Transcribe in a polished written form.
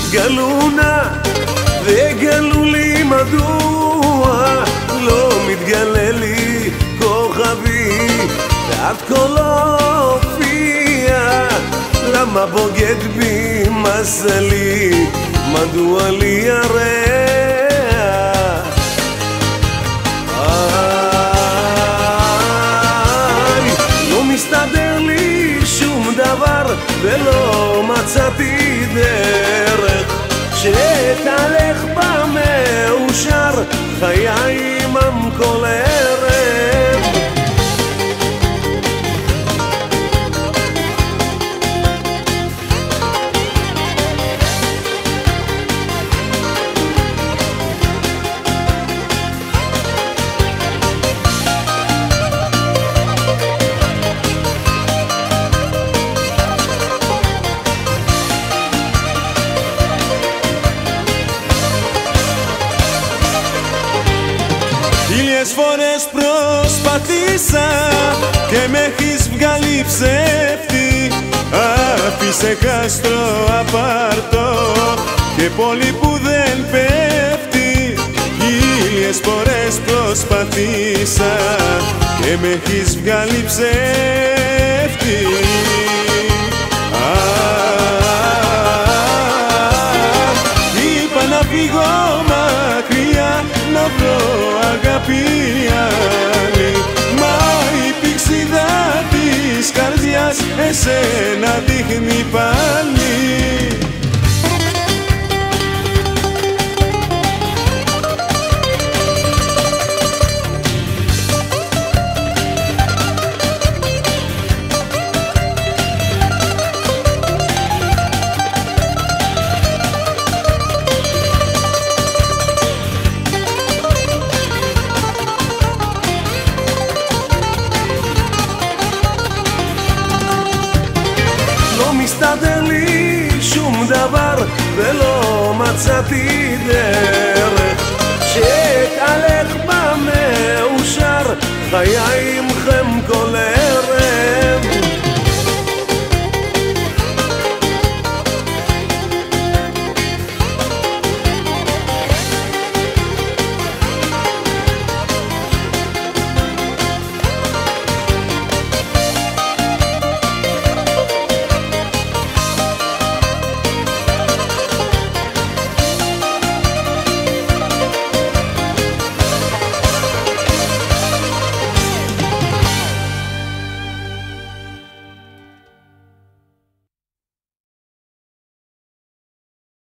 גלו נא וגלו לי מדוע לא מתגלה לי כוכבי ועד כה לא הופיע למה בוגד בי מזלי מדוע לי ירח לא מסתדר לי שום דבר ולא מצאתי דרך שתהלך במאושר חיי עמם כל ערב Χίλιες φορές προσπαθήσα και με έχεις βγάλει ψεύτη. Άφησε κάστρο απάρτο και πόλη που δεν πέφτει. Χίλιες φορές προσπαθήσα και με έχεις βγάλει ψεύτη. Είπα να φύγω μακριά να βρω αγάπη άλλη, μα η πηξίδα της καρδιάς εσένα δείχνει πάλι. מסתדר לי שום דבר ולא מצאתי דרך שתהלך במאושר חיי עמכם כל ערב